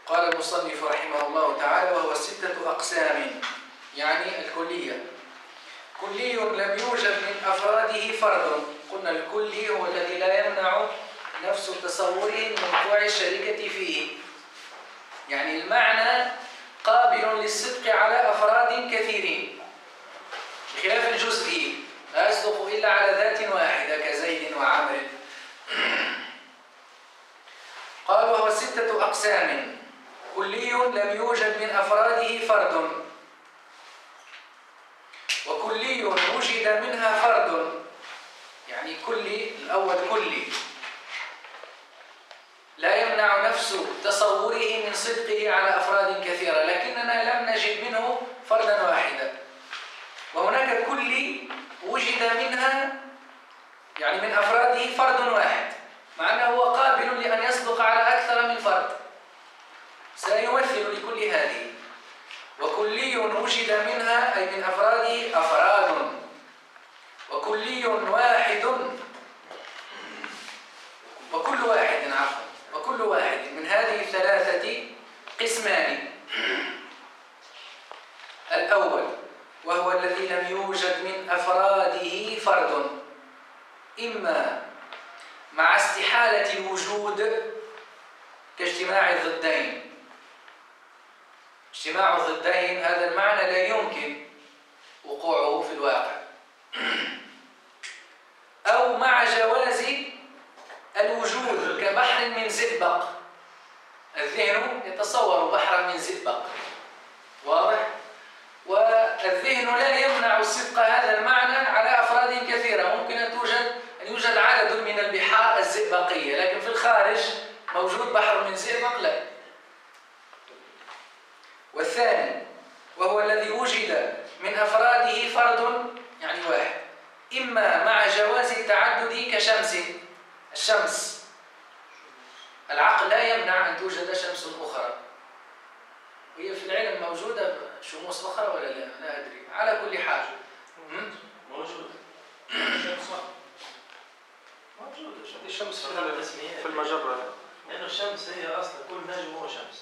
قال المصنف رحمه الله تعالى: وهو 6 أقسام، يعني الكلية. كلي لم يوجد من أفراده فرد. قلنا الكلي هو الذي لا يمنع نفس تصوره من وقوع الشركة فيه، يعني المعنى قابل للصدق على أفراد كثيرين، بخلاف الجزئي لا يصدق إلا على ذات واحدة كزيد وعمر. قال: وهو 6 أقسام. كلي لم يوجد من أفراده فرد، وكلي وجد منها فرد، يعني كلي الأول كلي لا يمنع نفس تصوره من صدقه على أفراد كثيرة، لكننا لم نجد منه فردا واحدا. وهناك كلي وجد منها، يعني من أفراده فرد واحد، مع أنه هو قابل لأن يصدق على أكثر من فرد، سيمثل لكل هذه. وكلي وجد منها أي من أفراده أفراد، وكلي واحد، وكل واحد من هذه الثلاثة قسمان. الأول وهو الذي لم يوجد من أفراده فرد، إما مع استحالة الوجود كاجتماع الضدين. اجتماع الضدين هذا المعنى لا يمكن وقوعه في الواقع، أو مع جواز الوجود كبحر من زئبق. الذهن يتصور بحرا من زئبق، واضح؟ والذهن لا يمنع صدق هذا المعنى على أفراد كثيرة. ممكن أن يوجد عدد من البحار الزئبقية، لكن في الخارج موجود بحر من زئبق لا. والثاني وهو الذي وجد من أفراده فرد، يعني واحد، إما مع جواز التعدد كشمس. الشمس العقل لا يمنع أن توجد شمس أخرى، وهي في العلم موجودة شموس أخرى ولا لا؟ لا أدري. على كل حال موجودة الشمس في المجرة، لأنه الشمس هي أصلا كل نجم هو شمس.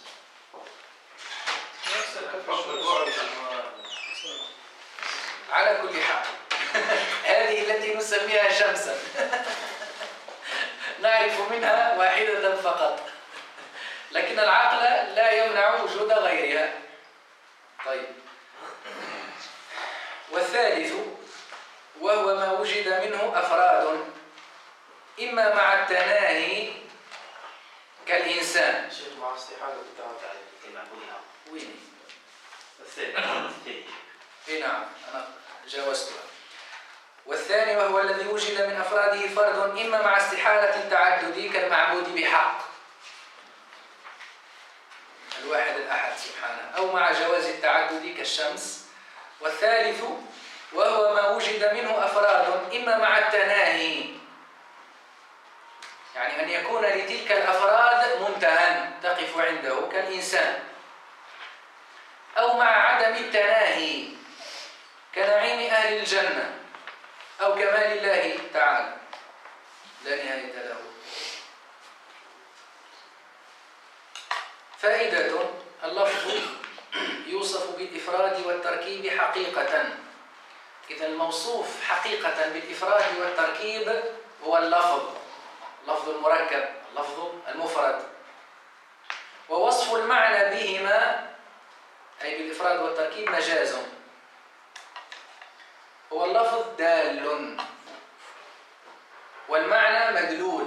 على كل حال هذه التي نسميها شمسا نعرف منها واحدة فقط، لكن العقل لا يمنع وجود غيرها. طيب، والثالث وهو ما وجد منه أفراد، إما مع التناهي كالإنسان. شيء مع استحالة التعدد عليه وين؟ الثاني. إيه نعم، أنا جاوزتها. والثاني وهو الذي وجد من أفراده فرد، إما مع استحالة التعدد كالمعبود بحق، الواحد الأحد سبحانه، أو مع جواز التعدد كالشمس. والثالث وهو ما وجد منه أفراد، إما مع التناهي، يعني أن يكون لتلك الأفراد منتهى تقف عنده كالإنسان، أو مع عدم التناهي كنعيم أهل الجنة أو كمال الله تعالى لا نهاية له. فائدة: اللفظ يوصف بالإفراد والتركيب حقيقة. إذا الموصوف حقيقة بالإفراد والتركيب هو اللفظ المركب، اللفظ المفرد. ووصف المعنى بهما أي بالإفراد والتركيب مجاز، هو اللفظ دال والمعنى مدلول.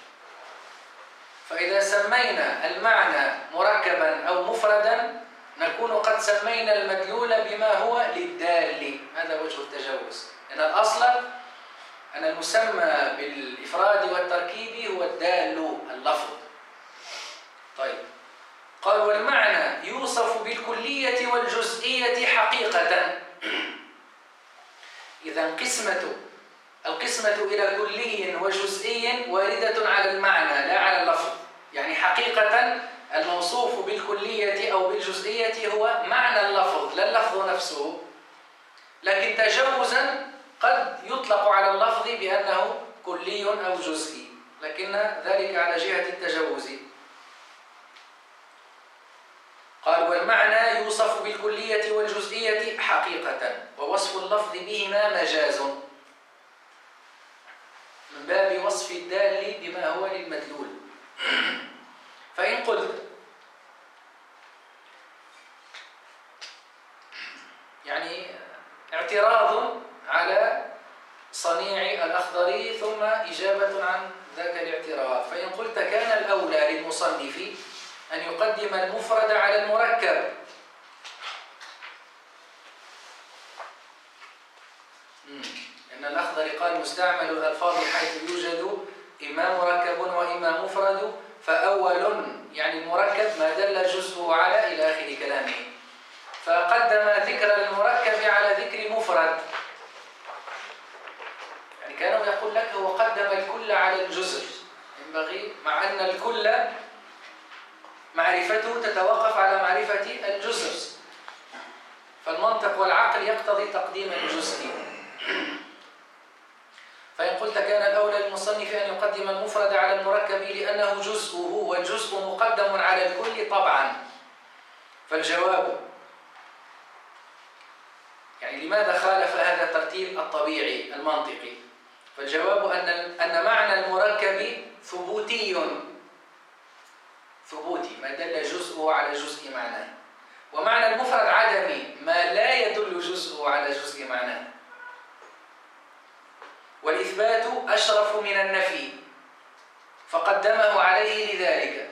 فإذا سمينا المعنى مركبا أو مفردا نكون قد سمينا المدلول بما هو للدال. هذا وجه التجوز، إن الأصل أن المسمى بالإفراد والتركيب هو الدال اللفظ. طيب، قال: والمعنى يوصف بالكلية والجزئية حقيقة. إذا القسمة إلى كلي وجزئي واردة على المعنى لا على اللفظ. يعني حقيقة الموصوف بالكلية أو بالجزئية هو معنى اللفظ لا اللفظ نفسه، لكن تجوزا قد يطلق على اللفظ بأنه كلي أو جزئي، لكن ذلك على جهة التجوز. قال والمعنى يوصف بالكلية والجزئية حقيقة، ووصف اللفظ بهما مجاز من باب وصف الدال بما هو للمدلول. فإن قلت يعني اعتراض على صنيع الأخضري ثم إجابة عن ذاك الاعتراض. فإن قلت كان الأولى للمصنف أن يقدم المفرد على المركب، إن الأخضري قال مستعمل الألفاظ حيث يوجد إما مركب وإما مفرد، فأول يعني المركب ما دل جزءه على إلى آخر كلامه، فقدم ذكر المركب على ذكر المفرد. يعني كانوا يقول لك هو قدم الكل على الجزء، ينبغي مع أن الكل معرفته تتوقف على معرفة الجزء، فالمنطق والعقل يقتضي تقديم الجزء. فإن قلت كان الأولى للمصنف أن يقدم المفرد على المركب لأنه جزءه، والجزء مقدم على الكل طبعا، فالجواب يعني لماذا خالف هذا الترتيب الطبيعي المنطقي؟ فالجواب أن معنى المركب ثبوتي، ما دل جزءه على جزء معناه، ومعنى المفرد عدمي ما لا يدل جزءه على جزء معناه، والإثبات أشرف من النفي فقدمه عليه لذلك.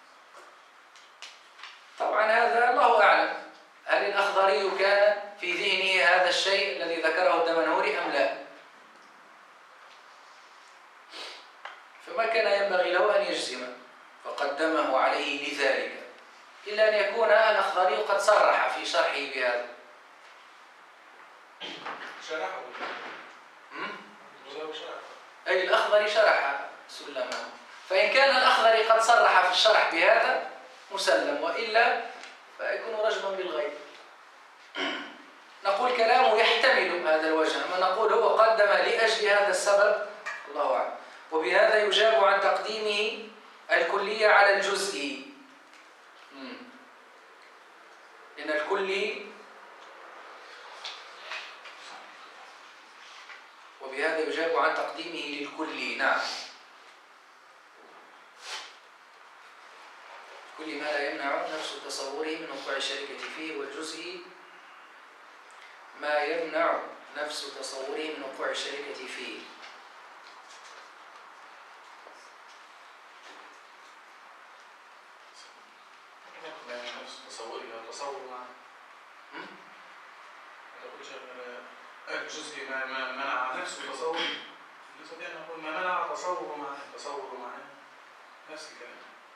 طبعا هذا الله أعلم، هل الأخضري كان في ذهنه هذا الشيء الذي ذكره الدمنهوري أم لا؟ فما كان ينبغي له أن يجزم، فقدمه عليه لذلك، إلا أن يكون الأخضري قد صرح في شرحه بهذا. شرحه أي الأخضري شرح سلمه، فإن كان الأخضري قد صرح في الشرح بهذا مسلم، وإلا فيكون رجما بالغيب. نقول كلامه يحتمل هذا الوجه، ما نقول هو قدم لأجل هذا السبب، الله أعلم. وبهذا يجاب عن تقديمه الكلية على الجزء، إن الكلي، وبهذا يجاب عن تقديمه للكلي. نعم، كل ما لا يمنع نفس تصوره من وقوع الشركة فيه، والجزء ما يمنع نفس تصوره من وقوع الشركة فيه. الجزء ما منع نفسه تصور، نستطيع أن نقول ما منع تصور معناه نفس الكلام.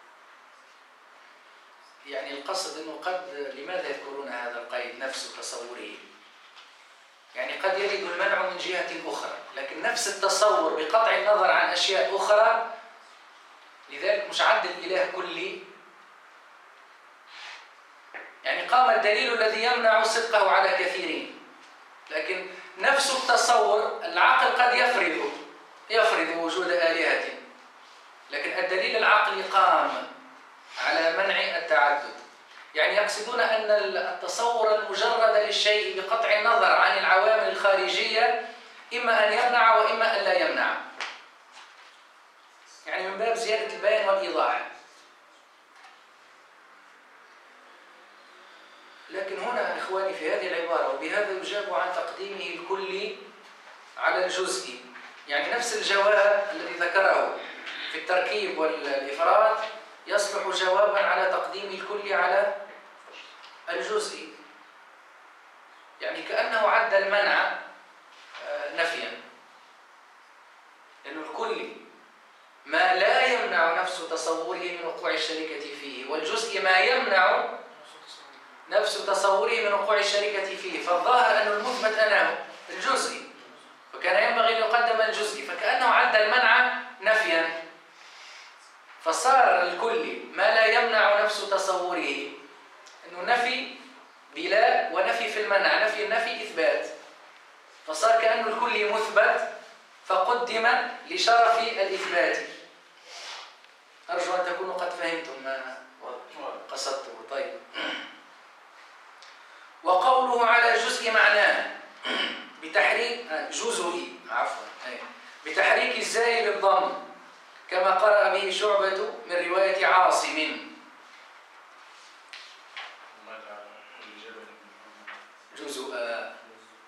يعني القصد أنه قد، لماذا يذكرون هذا القيد نفس تصوره؟ يعني قد يرد المنع من جهة أخرى، لكن نفس التصور بقطع النظر عن أشياء أخرى، لذلك مش عد الإله كلي. يعني قام الدليل الذي يمنع صدقه على كثيرين، لكن نفس التصور العقل قد يفرض وجود آلهة، لكن الدليل العقلي قام على منع التعدد. يعني يقصدون أن التصور المجرد للشيء بقطع النظر عن العوامل الخارجية إما أن يمنع وإما أن لا يمنع، يعني من باب زيادة البيان والإيضاح. لكن هنا إخواني في هذه العبارة وبهذا يجاب عن تقديمه الكلي على الجزء، يعني نفس الجواب الذي ذكره في التركيب والإفراد يصلح جوابا على تقديم الكل على الجزء، يعني كأنه عد المنع نفيا، لأن الكل ما لا يمنع نفس تصوره من وقوع الشركة فيه، والجزء ما يمنع نفس تصوره من وقوع الشركة فيه، فالظاهر أن المثبت أنه الجزء، فكان ينبغي أن يقدم الجزء، فكأنه عد المنع نفيا، فصار الكل ما لا يمنع نفس تصوره، أنه نفي بلا ونفي في المنع، نفي النفي إثبات، فصار كأنه الكل مثبت فقدم لشرف الإثبات. أرجو أن تكونوا قد فهمتم ما قصدته. طيب. قوله على جزء معناه بتحريك جزئي عفوا بتحريك الزاي بالضم كما قرأ به شعبة من رواية عاصم. جزءا.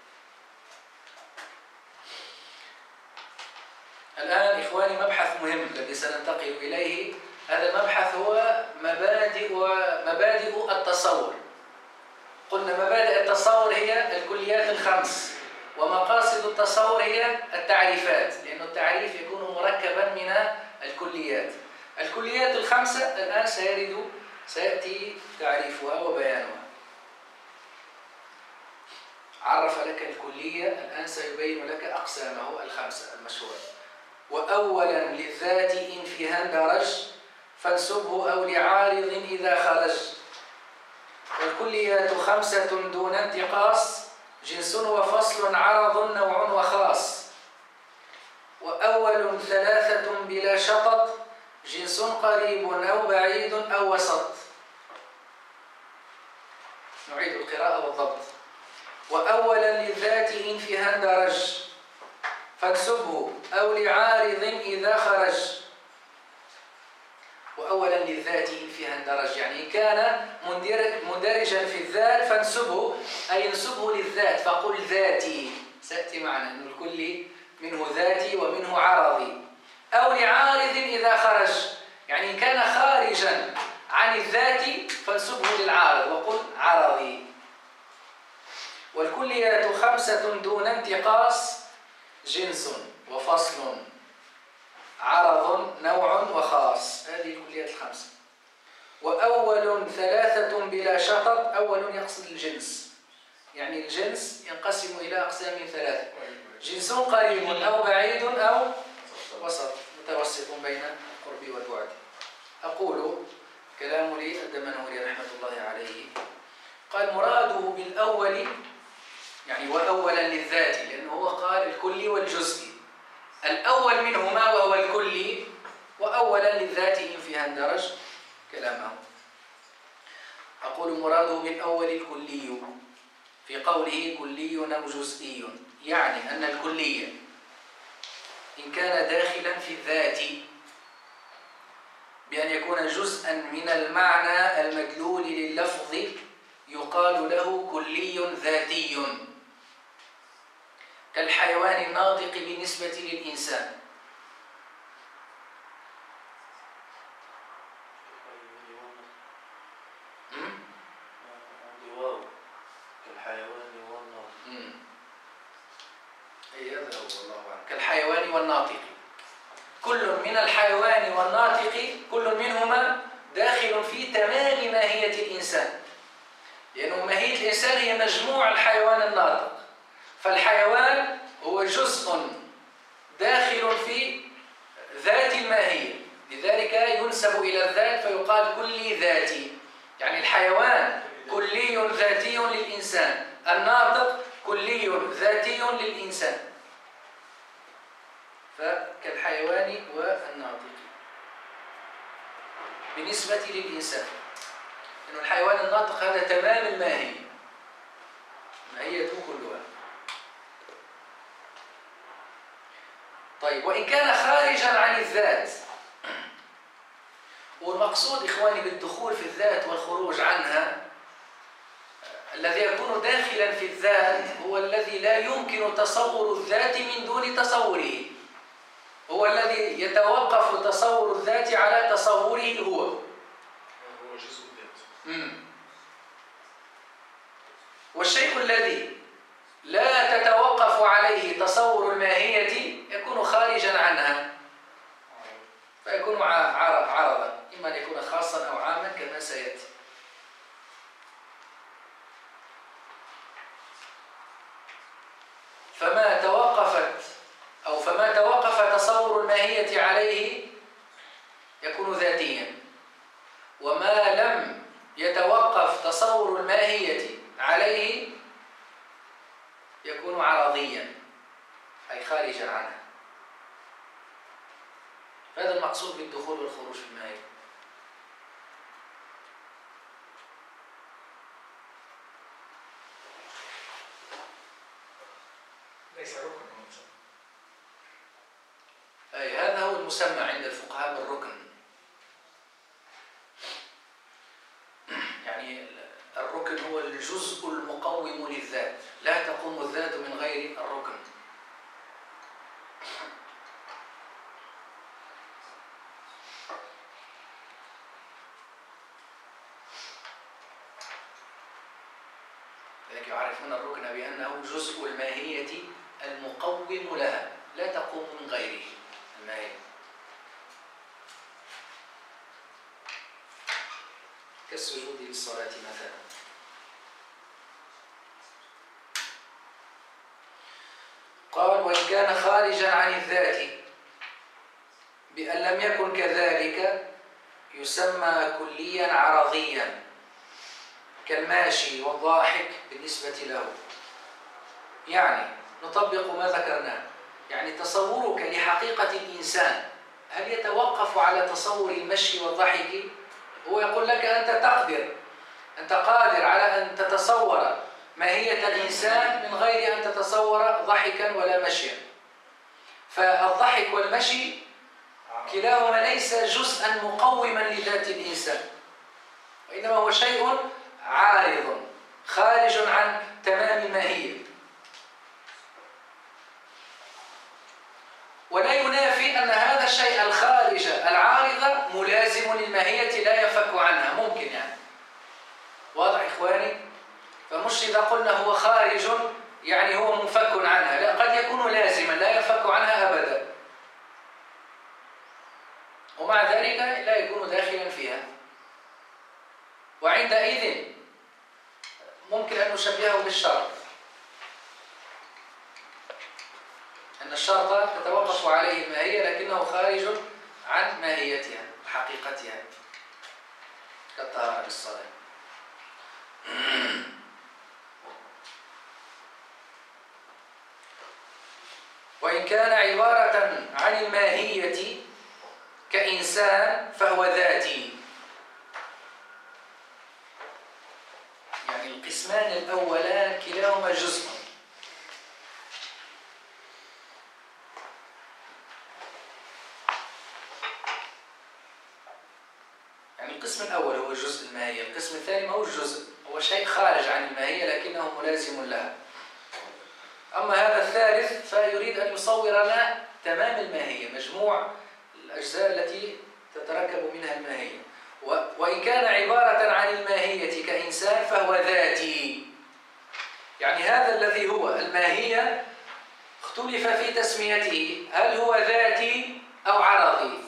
الآن إخواني مبحث مهم الذي سننتقل إليه. هذا المبحث هو مبادئ التصور. قلنا مبادئ التصور هي الكليات الخمس، ومقاصد التصور هي التعريفات، لأن التعريف يكون مركبا من الكليات. الكليات الخمسة الآن سيأتي تعريفها وبيانها. عرف لك الكلية، الآن سيبين لك أقسامه الخمسة المشهورة. وأولا للذات إن فيها اندرج فانسبه أو لعارض إذا خرج. والكليات خمسة دون انتقاص، جنس وفصل عرض نوع وخاص. وأول ثلاثة بلا شطط، جنس قريب أو بعيد أو وسط. نعيد القراءة والضبط. وأولا للذات إن فيها اندرج فانسبه أو لعارض إذا خرج. وأولا للذات إن فيها اندرج، يعني كان مندرجا في الذات فانسبه، أي انسبه للذات فقل ذاتي. سأتي معنا أن الكل منه ذاتي ومنه عرضي. أو لعارض إذا خرج، يعني كان خارجا عن الذات فانسبه للعارض وقل عرضي. والكليات خمسة دون انتقاص، جنس وفصل عرض نوع وخاص. هذه الكليات الخمسة. وأول ثلاثة بلا شطط، أول يقصد الجنس، يعني الجنس ينقسم إلى أقسام ثلاثة: جنس قريب أو بعيد أو وسط، متوسط بين القرب والبعد. أقول كلام لي الدمنهوري رحمة الله عليه قال مراده بالأول يعني وأولا للذات، لأنه هو قال الكلي والجزئي. الأول منهما وهو الكلي، وأولا للذات إن فيها اندرج كلامه. أقول مراده بالأول الكلي في قوله كلي أو جزئي، يعني أن الكلية إن كان داخلا في الذات بأن يكون جزءا من المعنى المدلول لللفظ يقال له كلي ذاتي، كالحيوان الناطق بالنسبة للإنسان. كالحيوان والناطق، كل من الحيوان والناطق كل منهما داخل في تمام ماهية الإنسان، لأنه ماهية الإنسان هي مجموع الحيوان الناطق، فالحيوان هو جزء داخل في ذات الماهية، لذلك ينسب إلى الذات فيقال كلي ذاتي. يعني الحيوان كلي ذاتي للإنسان، الناطق كلي ذاتي للإنسان، فكالحيوان والناطق بالنسبة للإنسان. إنه الحيوان الناطق هذا تمام الماهية، ماهيته كلها. طيب، وإن كان خارجا عن الذات، والمقصود إخواني بالدخول في الذات والخروج عنها، الذي يكون داخلا في الذات هو الذي لا يمكن تصور الذات من دون تصوره، هو الذي يتوقف تصور الذات على تصوره هو جزء الذات. والشيء الذي لا تتوقف عليه تصور الماهية يكون خارجا عنها، فيكون عرضا، إما أن يكون خاصا أو عاما كما سيأتي. فما توقف تصور الماهية عليه يكون ذاتيا، وما لم يتوقف تصور الماهية عليه يكون عرضيا، أي خارجا عنها. هذا المقصود بالدخول والخروج في الماهية. ليس ركن ومسمى. أي هذا هو المسمى عند الفقهاء بالركن. يعني الركن هو الجزء المقوم للذات، لا تقوم الذات من غير الركن. لذلك يعرفون الركن بأنه جزء الماهية المقوم لها، لا تقوم من غيره الماهية. كالسجود للصلاة مثلا. قال وإن كان خارجا عن الذات بأن لم يكن كذلك يسمى كليا عرضيا كالماشي والضاحك بالنسبة له. يعني نطبق ما ذكرناه، يعني تصورك لحقيقة الإنسان هل يتوقف على تصور المشي والضحك؟ هو يقول لك أنت قادر على أن تتصور ماهية الإنسان من غير أن تتصور ضحكا ولا مشيا. فالضحك والمشي كلاهما ليس جزءا مقوما لذات الإنسان، وإنما هو شيء عارض خارج عن تمام الماهية. ولا ينافي أن هذا الشيء الخارج العارض ملازم للماهية لا يفك عنها، ممكن يعني. واضح إخواني؟ فمش إذا قلنا هو خارج يعني هو مفك عنها، لا، قد يكون لازما لا يفك عنها أبدا، ومع ذلك لا يكون داخلا فيها. وعندئذ ممكن أن نشبهه بالشرط، أن الشرط تتوقف عليه الماهية لكنه خارج عن ماهيتها حقيقتها كالطهارة بالصلاة. وإن كان عبارة عن الماهية كإنسان فهو ذاتي. يعني القسمان الأولان كلاهما جزء. يعني القسم الأول هو جزء الماهية، القسم الثاني ما هو الجزء، هو شيء خارج عن الماهية لكنه ملازم لها. أما هذا الثالث فيريد أن يصور لنا تمام الماهية، مجموع الأجزاء التي تتركب منها الماهية. وإن كان عبارة عن الماهية كإنسان فهو ذاتي. يعني هذا الذي هو الماهية اختلف في تسميته، هل هو ذاتي أو عرضي؟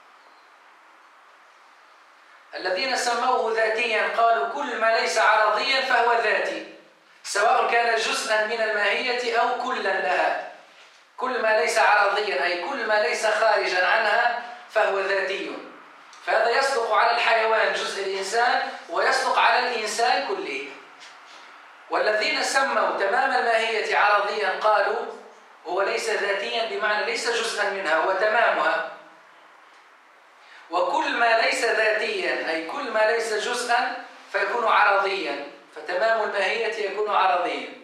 الذين سموه ذاتيا قالوا كل ما ليس عرضيا فهو ذاتي، سواء كان جزءا من الماهية أو كلا لها. كل ما ليس عرضيا أي كل ما ليس خارجا عنها فهو ذاتي. فهذا يصدق على الحيوان جزء الإنسان ويصدق على الإنسان كله. والذين سموا تمام الماهية عرضيا قالوا هو ليس ذاتيا بمعنى ليس جزءا منها، هو تمامها. وكل ما ليس ذاتيا أي كل ما ليس جزءا فيكون عرضيا، فتمام الماهية يكون عرضيا.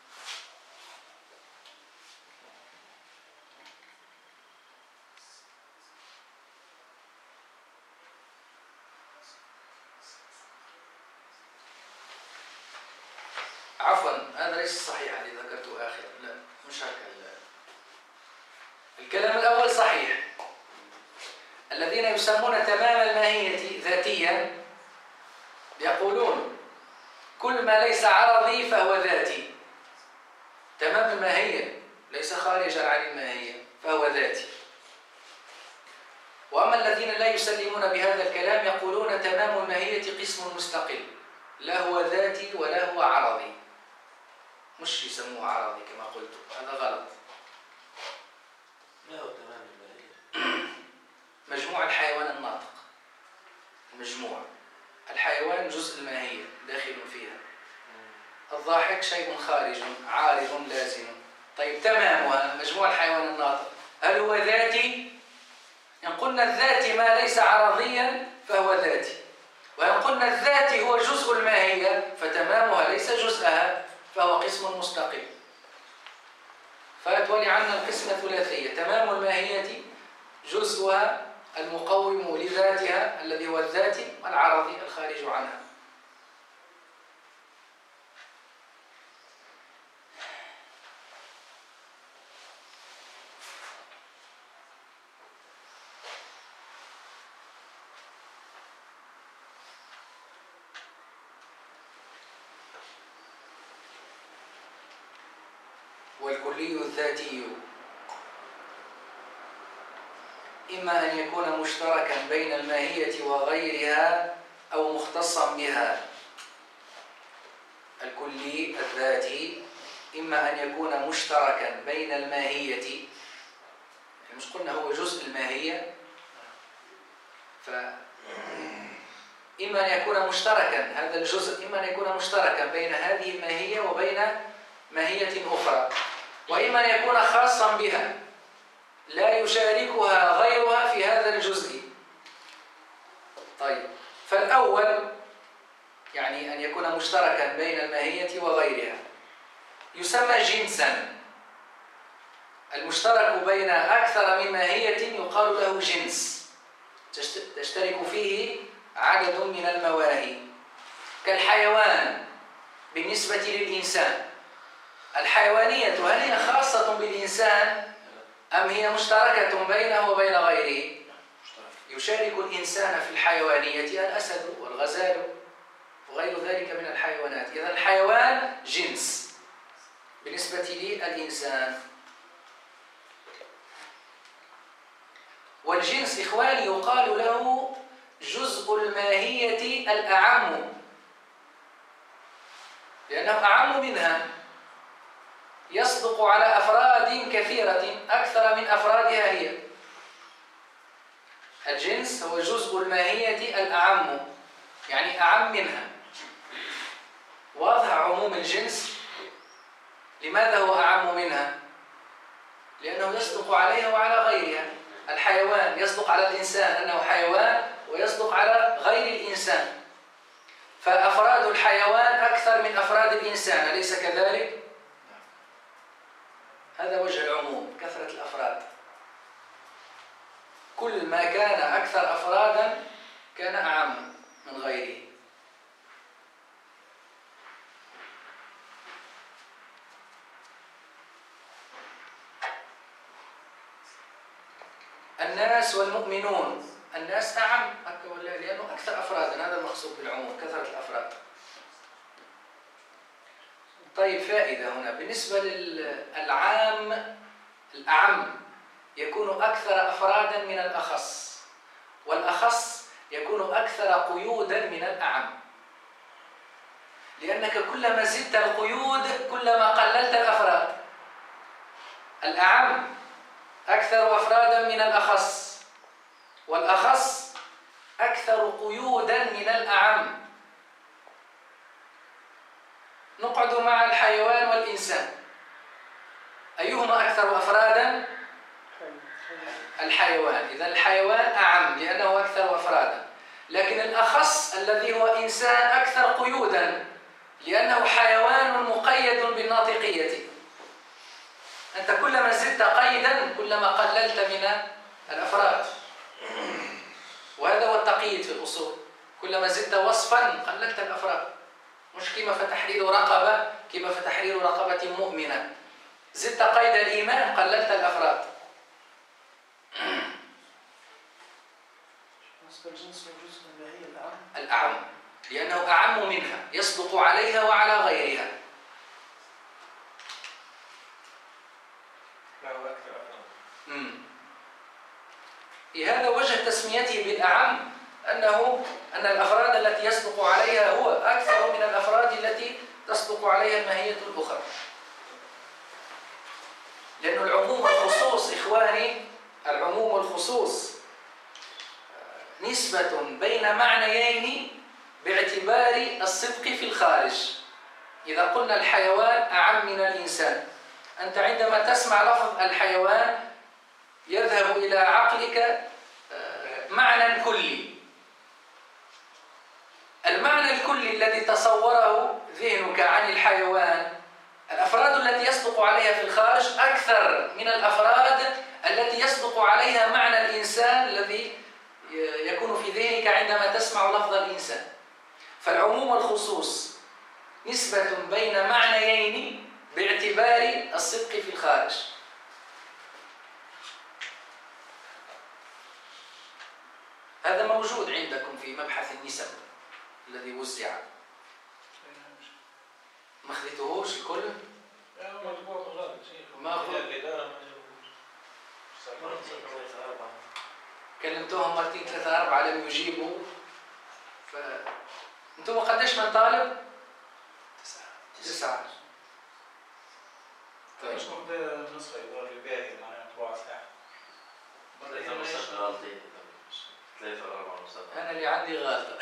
عفوا، هذا ليس صحيح الذي ذكرته آخرا، لا مش هكذا. الكلام الأول صحيح. الذين يسمون تمام الماهية ذاتيا يقولون كل ما ليس عرضي فهو ذاتي. تمام الماهية ليس خارجا عن الماهية فهو ذاتي. وأما الذين لا يسلمون بهذا الكلام يقولون تمام الماهية قسم مستقل، لا هو ذاتي ولا هو عرضي. مش يسموه عرضي كما قلت، هذا غلط. ما هو تمام الماهية؟ مجموع الحيوان الناطق. مجموع الحيوان جزء الماهية داخل فيها. الضاحك شيء خارج عارض لازم. طيب تمامها مجموع الحيوان الناطق هل هو ذاتي؟ إن قلنا الذاتي ما ليس عرضيا فهو ذاتي، وإن قلنا الذاتي هو جزء الماهية فتمامها ليس جزءها فهو قسم مستقل. فتولي عنا القسمة الثلاثية: تمام الماهية جزءها المقوم لذاتها الذي هو الذاتي، والعرضي الخارج عنها. والكلي الذاتي إما أن يكون مشتركا بين الماهية وغيرها أو مختصا بها. الكلي الذاتي إما أن يكون مشتركا بين الماهية، مش قلنا هو جزء الماهية، إما أن يكون مشتركا هذا الجزء، إما أن يكون مشتركا بين هذه الماهية وبين ماهية أخرى، وإما أن يكون خاصا بها لا يشاركها غيرها في هذا الجزء. طيب، فالأول يعني أن يكون مشتركا بين الماهية وغيرها يسمى جنسا. المشترك بين أكثر من ماهية يقال له جنس، تشترك فيه عدد من المواهي، كالحيوان بالنسبة للإنسان. الحيوانية هل هي خاصة بالإنسان أم هي مشتركة بينه وبين غيره؟ يشارك الإنسان في الحيوانية الأسد والغزال وغير ذلك من الحيوانات. إذا الحيوان جنس بالنسبة للإنسان. والجنس إخواني يقال له جزء الماهية الأعم، لأنه أعم منها، يصدق على أفراد كثيرة أكثر من أفرادها هي. الجنس هو جزء الماهية الأعم، يعني أعم منها. واضح عموم الجنس. لماذا هو أعم منها؟ لأنه يصدق عليها وعلى غيرها. الحيوان يصدق على الإنسان أنه حيوان، ويصدق على غير الإنسان، فأفراد الحيوان أكثر من أفراد الإنسان، أليس كذلك؟ هذا وجه العموم، كثرة الأفراد. كل ما كان أكثر أفرادا كان أعم من غيره. الناس والمؤمنون، الناس أعم لأنه أكثر أفرادا، هذا المقصود بالعموم، كثرة الأفراد. طيب، فائدة هنا بالنسبة للعام، الأعم يكون أكثر أفرادا من الأخص، والأخص يكون أكثر قيودا من الأعم، لأنك كلما زدت القيود كلما قللت الأفراد. الأعم أكثر أفرادا من الأخص، والأخص أكثر قيودا من الأعم. نقعد مع الحيوان والإنسان، أيهما أكثر أفرادا؟ الحيوان. إذا الحيوان أعم لأنه أكثر أفرادا، لكن الأخص الذي هو إنسان أكثر قيودا لأنه حيوان مقيد بالناطقية. أنت كلما زدت قيدا كلما قللت من الأفراد، وهذا هو التقييد في الأصول. كلما زدت وصفا قللت الأفراد. مش كما فتحرير رقبة، كما فتحرير رقبة مؤمنة. زدت قيد الإيمان قللت الأفراد. الجنس وجزء الماهية الأعم. الأعم لأنه أعم منها، يصدق عليها وعلى غيرها. هذا وجه تسميته بالأعم، أن الأفراد التي يصدق عليها هو أكثر من الأفراد التي تصدق عليها الماهية الأخرى. لأن العموم والخصوص إخواني، العموم والخصوص نسبة بين معنيين باعتبار الصدق في الخارج. إذا قلنا الحيوان أعم من الإنسان، أنت عندما تسمع لفظ الحيوان يذهب إلى عقلك معنى كلي. المعنى الكلي الذي تصوره ذهنك عن الحيوان، الأفراد التي يصدق عليها في الخارج أكثر من الأفراد التي يصدق عليها معنى الإنسان الذي يكون في ذهنك عندما تسمع لفظ الإنسان. فالعموم والخصوص نسبة بين معنيين باعتبار الصدق في الخارج. هذا موجود عندكم في مبحث النسب الذي وزع. ما خذيتوهوش الكل؟ ما كلمتوهم مرتين ثلاثة أربعة لم يجيبوا. أنتم قديش من طالب؟ 9. طيب. مش مقدر نسخة يدور الباقي معناها طباعة ساعة. أنا اللي عندي غلطة.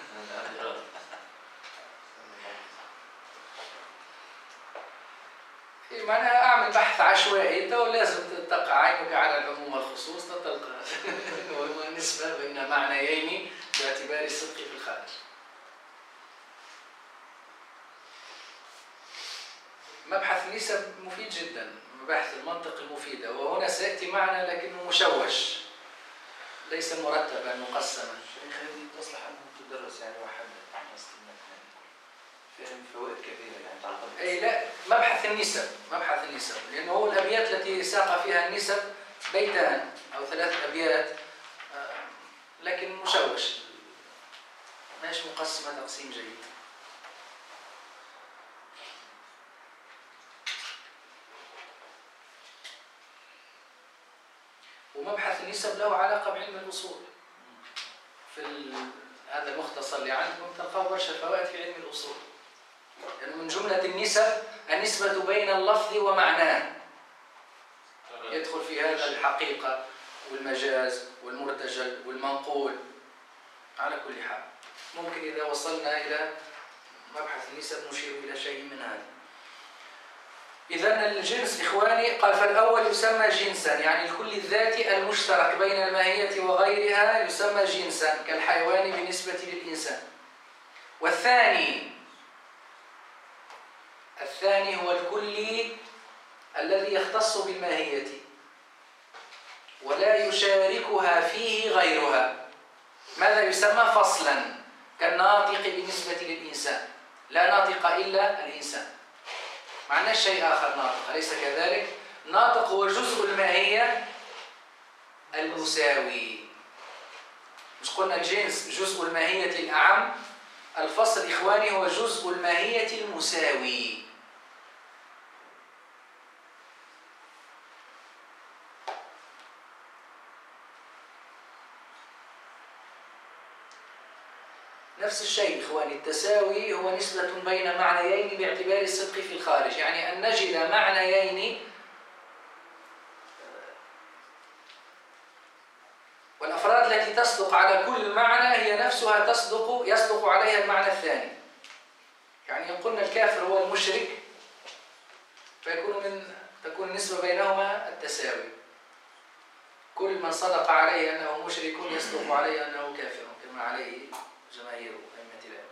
معناها أعمل بحث عشوائي، تو لازم تقع عينك على العموم والخصوص تلقى النسبة بين معنيين باعتبار الصدق في الخارج. مبحث النسب مفيد جدا، مباحث المنطق المفيدة، وهنا سيأتي معنا لكنه مشوش ليس مرتبا مقسما. شيخ هذه تصلح أن تدرس يعني وحدة فهم فوائد كثيرة يعني تعقد. أي لا، مبحث النسب لأنه هو الأبيات التي ساق فيها النسب بيتان أو 3 أبيات، لكن مشوش ماش مقسمة تقسيم جيد. ومبحث النسب له علاقة بعلم الأصول. في هذا المختصر اللي عندكم تلقوا برشا فوائد في علم الأصول، لأنه يعني من جملة النسبة بين اللفظ ومعناه، يدخل في هذا الحقيقة والمجاز والمرتجل والمنقول. على كل حال ممكن إذا وصلنا إلى مبحث النسب نشير إلى شيء من هذا. إذن الجنس إخواني قال فالأول يسمى جنسا، يعني الكل الذاتي المشترك بين الماهية وغيرها يسمى جنسا كالحيوان بالنسبة للإنسان. والثاني هو الكلي الذي يختص بالماهية ولا يشاركها فيه غيرها. ماذا يسمى؟ فصلا، كالناطق بالنسبة للإنسان، لا ناطق إلا الإنسان، معناه شيء آخر ناطق، أليس كذلك؟ ناطق هو جزء الماهية المساوي. مش قلنا الجنس جزء الماهية الأعم؟ الفصل إخواني هو جزء الماهية المساوي. نفس الشيء إخواني، التساوي هو نسبة بين معنيين باعتبار الصدق في الخارج، يعني أن نجد معنيين والأفراد التي تصدق على كل معنى هي نفسها يصدق عليها المعنى الثاني. يعني إن قلنا الكافر هو المشرك تكون النسبة بينهما التساوي، كل من صدق عليه أنه مشرك يصدق عليه أنه كافر كما عليه جماهير أئمة العلم.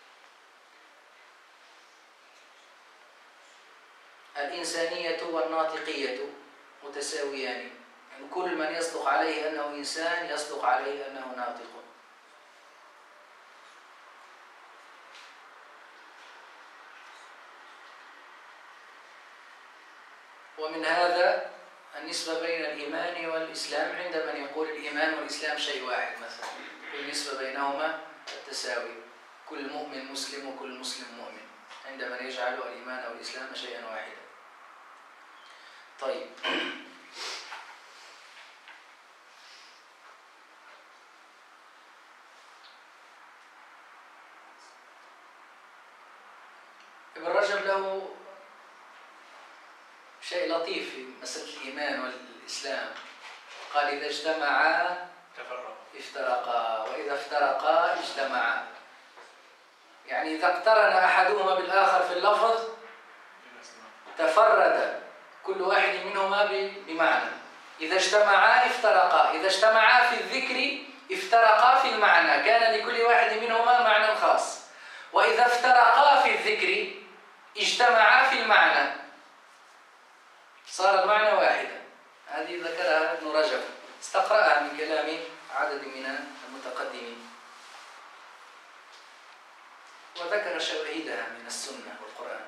الإنسانية والناطقية متساويان، يعني كل من يصدق عليه أنه إنسان يصدق عليه أنه ناطق. ومن هذا النسبة بين الإيمان والإسلام عند من يقول الإيمان والإسلام شيء واحد مثلا، النسبة بينهما التساوي، كل مؤمن مسلم وكل مسلم مؤمن، عند من يجعل الإيمان والإسلام شيئا واحدا. طيب، ابن رجب له شيء لطيف في مسألة الإيمان والإسلام، قال إذا اجتمعا افترقا وإذا افترقا اجتمعا. يعني إذا اقترن أحدهما بالآخر في اللفظ تفرد كل واحد منهما بمعنى. إذا اجتمعا افترقا، إذا اجتمعا في الذكر افترقا في المعنى، كان لكل واحد منهما معنى خاص. وإذا افترقا في الذكر اجتمعا في المعنى صار المعنى واحدا. هذه ذكرها ابن رجب، استقرأها من كلام عدد من المتقدمين، وذكر شواهدها من السنة والقرآن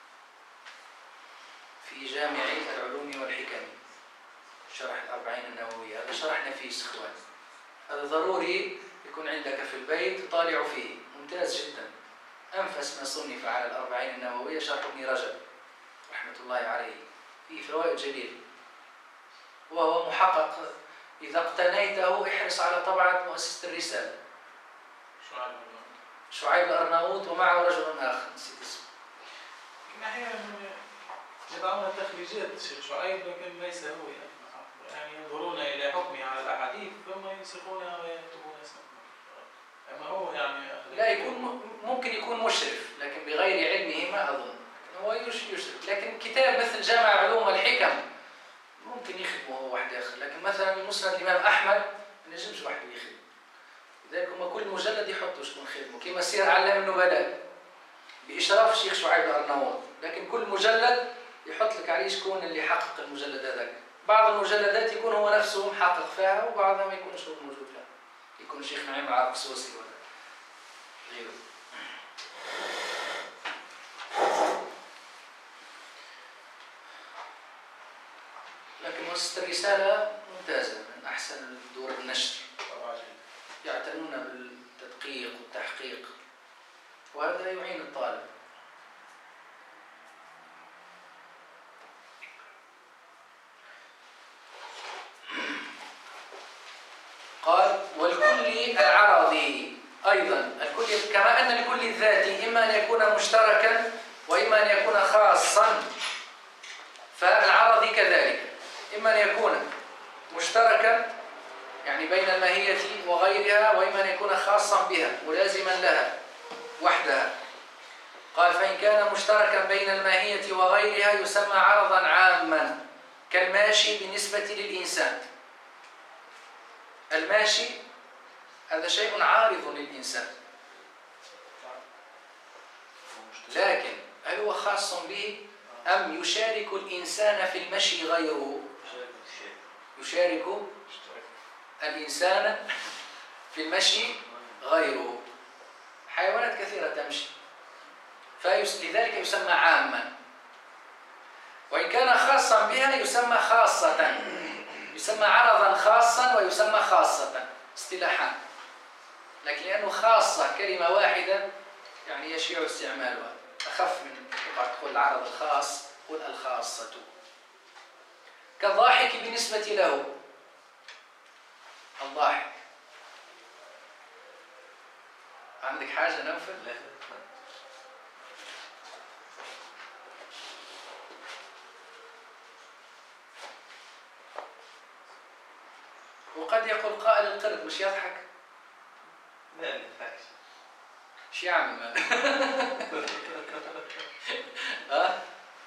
في جامع العلوم والحكم شرح الأربعين النووية. هذا شرح نفيس إخوان، هذا ضروري يكون عندك في البيت تطالع فيه، ممتاز جدا. أنفس ما صنف على الأربعين النووية شرح ابن رجب رحمة الله عليه، فيه فوائد جليلة، وهو محقق. إذا اقتنيته احرص على طبعة مؤسسة الرسالة، شعيب الأرناؤوط ومعه رجل آخر نسيت اسمه. أحيانا يضعون تخريجات شيخ شعيب لكن ليس هو يعني ينظرون إلى حكمه على الأحاديث ثم ينسخونها ويكتبون اسمه. أما هو يعني لا يكون ممكن يكون مشرف لكن بغير علمه ما أظن هو يشرف. لكن كتاب مثل جامع علوم والحكم ممكن يخدمه هو واحد آخر، لكن مثلا المسند الإمام أحمد ما ينجمش واحد يخدم. لذلك هم كل مجلد يحطوا شكون خدمه، كما سير أعلام النبلاء بإشراف الشيخ شعيب الأرناؤوط، لكن كل مجلد يحط لك عليه شكون اللي حقق المجلد هذاك. بعض المجلدات يكون هو نفسه محقق فيها وبعضها ما يكونش هو موجود فيها، يكون الشيخ نعيم العرقسوسي ولا غيره. لكن مؤسسة الرسالة ممتازة، من أحسن دور النشر، يعتنون بالتدقيق والتحقيق، وهذا يعين الطالب. قال والكل العرضي أيضا، الكل كما أن الكل الذاتي إما أن يكون مشتركا وإما أن يكون خاصا، فالعرضي كذلك إما أن يكون مشتركا يعني بين الماهية وغيرها، وإما أن يكون خاصا بها ملازما لها وحدها. قال فإن كان مشتركا بين الماهية وغيرها يسمى عرضا عاما كالماشي بالنسبة للإنسان. الماشي هذا شيء عارض للإنسان، لكن هل هو خاص به أم يشارك الإنسان في المشي غيره؟ يشارك الإنسان في المشي غيره. حيوانات كثيرة تمشي، فلذلك يسمى عاما. وإن كان خاصا بها يسمى خاصة، يسمى عرضا خاصا ويسمى خاصة اصطلاحا، لكن لأنه خاصة كلمة واحدة يعني يشيع استعمالها، أخف من تقول العرض الخاص، قل الخاصة. كالضاحك بالنسبة له، الضاحك. عندك حاجة نوفل؟ وقد يقول قائل القرد مش يضحك؟ لا ما يضحكش. شو يعمل ماذا؟ ها؟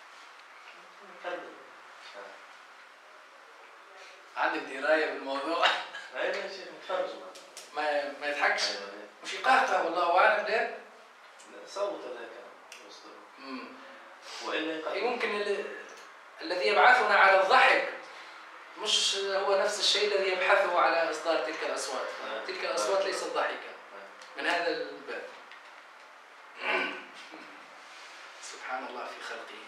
عندك دراية بالموضوع؟ أيوة يا شيخ متفرج ما يضحكش؟ مش يقهقه والله أعلم ده؟ صوت ذاك يصدر. وإلا ممكن الذي يبعثنا على الضحك مش هو نفس الشيء الذي يبحثه على إصدار تلك الأصوات. تلك الأصوات ليست ضحكة من هذا الباب. سبحان الله في خلقه.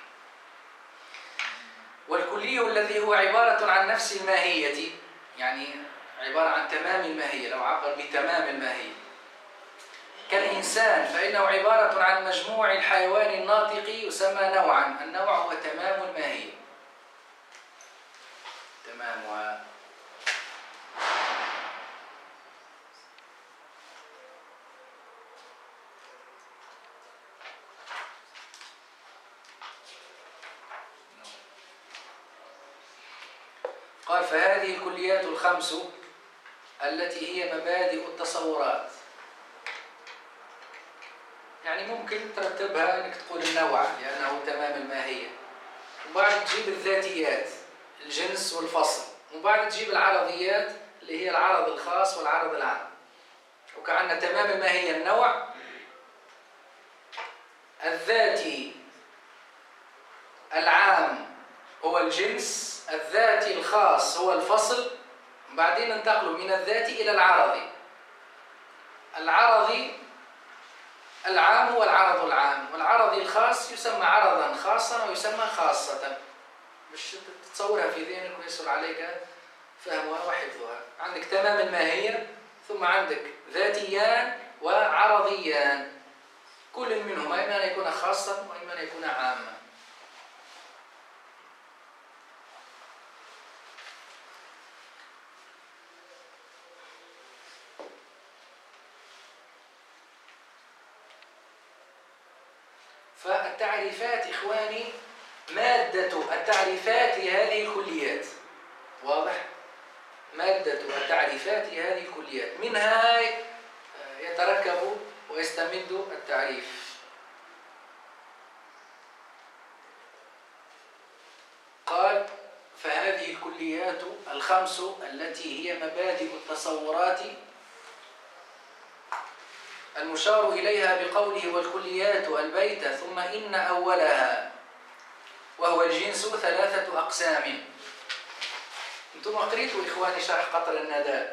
والكلي الذي هو عبارة عن نفس الماهية، يعني عبارة عن تمام الماهية، لو عبر بتمام الماهية كالإنسان فإنه عبارة عن مجموع الحيوان الناطق يسمى نوعا. النوع هو تمام الماهية، تمامها. قال فهذه الكليات الخمس التي هي مبادئ التصورات، يعني ممكن ترتبها انك تقول النوع لانه تمام الماهيه، وبعد تجيب الذاتيات الجنس والفصل، وبعد تجيب العرضيات اللي هي العرض الخاص والعرض العام. وكأن تمام الماهيه النوع، الذاتي العام هو الجنس، الذاتي الخاص هو الفصل، بعدين ننتقل من الذاتي إلى العرضي. العرضي العام هو العرض العام، والعرضي الخاص يسمى عرضا خاصا ويسمى خاصة. باش تتصورها في ذهنك ويسهل عليك فهمها وحفظها. عندك تمام الماهية، ثم عندك ذاتيان وعرضيان، كل منهما إما أن يكون خاصا وإما أن يكون عاما. فالتعريفات إخواني، مادة التعريفات لهذه الكليات، واضح؟ مادة التعريفات لهذه الكليات، منها يتركب ويستمد التعريف. قال: فهذه الكليات الخمس التي هي مبادئ التصورات المشار إليها بقوله والكليات البيت ثم إن أولها، وهو الجنس 3 أقسام. أنتم قريتوا إخواني شرح قطر الندى؟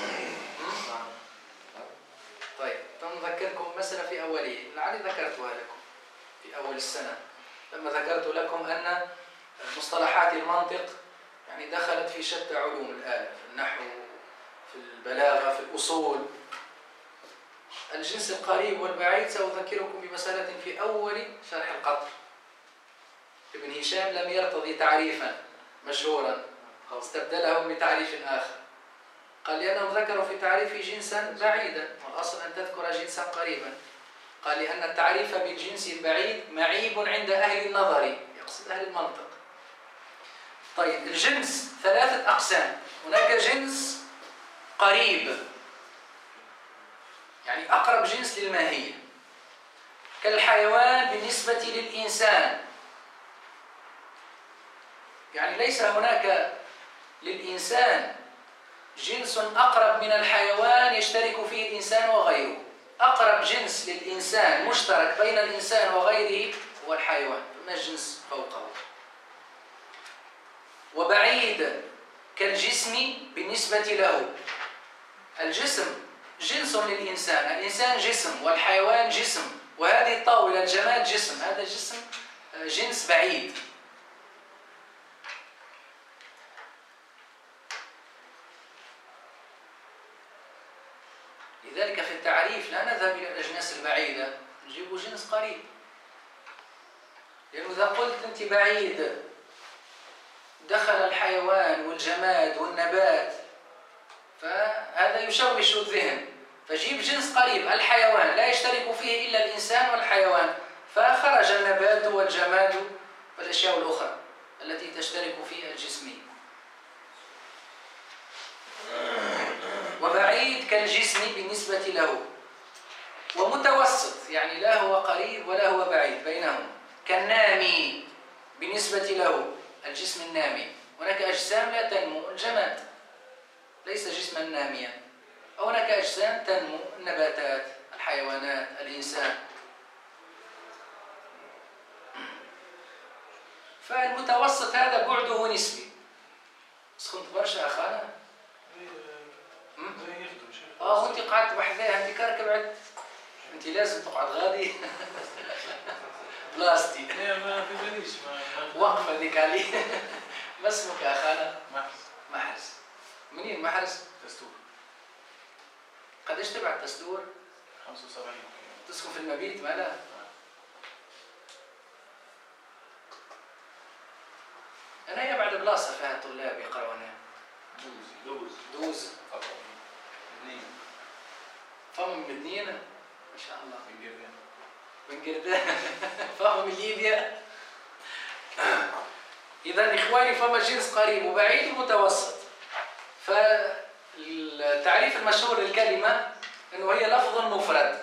طيب نذكركم مسألة في أوله، لعلي ذكرتها لكم في أول السنة لما ذكرت لكم أن مصطلحات المنطق يعني دخلت في شتى علوم الآن، في النحو، في البلاغة، في الأصول. الجنس القريب والبعيد سأذكركم بمسألة في أول شرح القطر. ابن هشام لم يرتضي تعريفا مشهورا، استبدله بتعريف آخر. قال لأنهم ذكروا في تعريف جنسا بعيدا، والأصل أن تذكر جنسا قريبا. قال لأن التعريف بالجنس البعيد معيب عند أهل النظر، يقصد أهل المنطق. طيب الجنس 3 أقسام. هناك جنس قريب، يعني أقرب جنس للماهية، كالحيوان بالنسبة للإنسان. يعني ليس هناك للإنسان جنس أقرب من الحيوان يشترك فيه الإنسان وغيره. أقرب جنس للإنسان مشترك بين الإنسان وغيره هو الحيوان، ما جنس فوقه. وبعيد كالجسم بالنسبة له. الجسم جنس للإنسان، الإنسان جسم والحيوان جسم، وهذه الطاولة الجماد جسم، هذا جسم جنس بعيد. لذلك في التعريف لا نذهب إلى الأجناس البعيدة، نجيب جنس قريب. لأنه إذا قلت أنت بعيد دخل الحيوان والجماد والنبات، فهذا يشوش الذهن. فجيب جنس قريب، الحيوان لا يشترك فيه إلا الإنسان والحيوان، فخرج النبات والجماد والأشياء الأخرى التي تشترك فيها الجسمية. وبعيد كالجسم بالنسبة له. ومتوسط، يعني لا هو قريب ولا هو بعيد، بينهم. كالنامي بالنسبة له، الجسم النامي. هناك أجسام لا تنمو، الجماد ليس جسما ناميا. هناك أجسام تنمو، النباتات، الحيوانات، الإنسان. فالمتوسط هذا بعده نسبي. سخنت برشا أخانا؟ وانت قعدت وحدها، انت كركبت، انت لازم تقعد غادي. بلاستي. ما في باليش وقفة ذيك علي. ما اسمك يا أخانا؟ محرز. محرز. منين محرز؟ تستور. قديش تبعت تستور؟ 75. تسكن في المبيت مالا؟ أنا هي بعد بلاصة فيها طلاب يقرأوا هنا. دوز. فهم من مدينة؟ ما شاء الله. من قردان. فهم من ليبيا. إذا إخواني فما جنس قريب وبعيد ومتوسط. فالتعريف المشهور للكلمة أنه هي لفظ مفرد.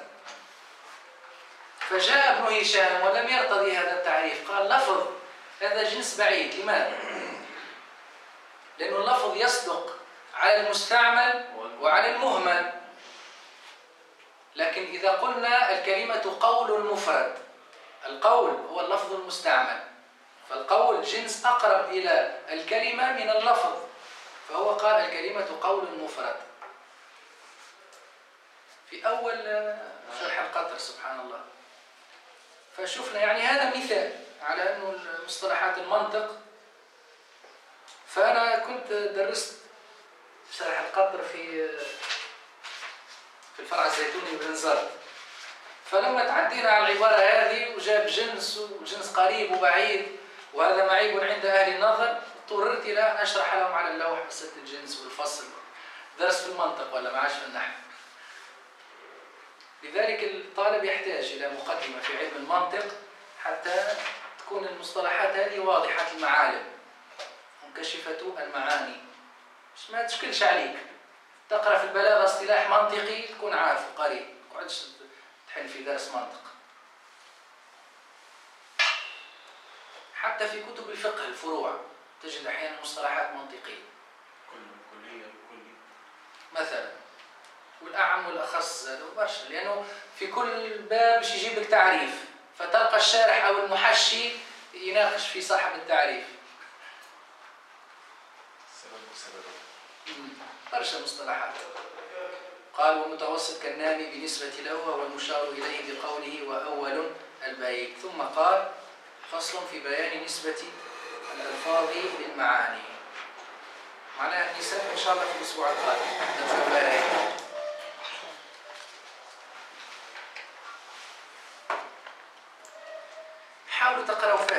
فجاء ابن هشام ولم يرتضي هذا التعريف، قال لفظ هذا جنس بعيد. لماذا؟ لأنه اللفظ يصدق على المستعمل وعلى المهمل. لكن إذا قلنا الكلمة قول مفرد، القول هو اللفظ المستعمل، فالقول جنس أقرب إلى الكلمة من اللفظ، فهو قال الكلمة قول مفرد في أول شرح القطر سبحان الله. فشفنا يعني هذا مثال على أنه مصطلحات المنطق. فأنا كنت درست شرح القطر في الفرع الزيتوني بنزرت، فلما تعدينا على العبارة هذه وجاب جنس وجنس قريب وبعيد وهذا معيب عند أهل النظر، اضطررت إلى أن أشرح لهم على اللوح مسألة الجنس والفصل، درس في المنطق ولا معاش في النحو. لذلك الطالب يحتاج إلى مقدمة في علم المنطق حتى تكون المصطلحات هذه واضحة المعالم منكشفة المعاني، مش ما تشكلش عليك. تقرأ في البلاغة اصطلاح منطقي تكون عارف قريب، ما تقعدش تحل في درس منطق. حتى في كتب الفقه الفروع تجد أحيانا مصطلحات منطقية كلية وكلي مثلا، والأعم والأخص برشا، لأنه في كل باب باش يجيب لك تعريف، فتلقى الشارح أو المحشي يناقش في صاحب التعريف. سبب برشا مصطلحات. قال ومتوسط كالنامي بالنسبة له والمشار إليه بقوله وأول البيت. ثم قال فصل في بيان نسبة الألفاظ للمعاني. معناها نسبة إن شاء الله في الأسبوع القادم. حاولوا تقرأوا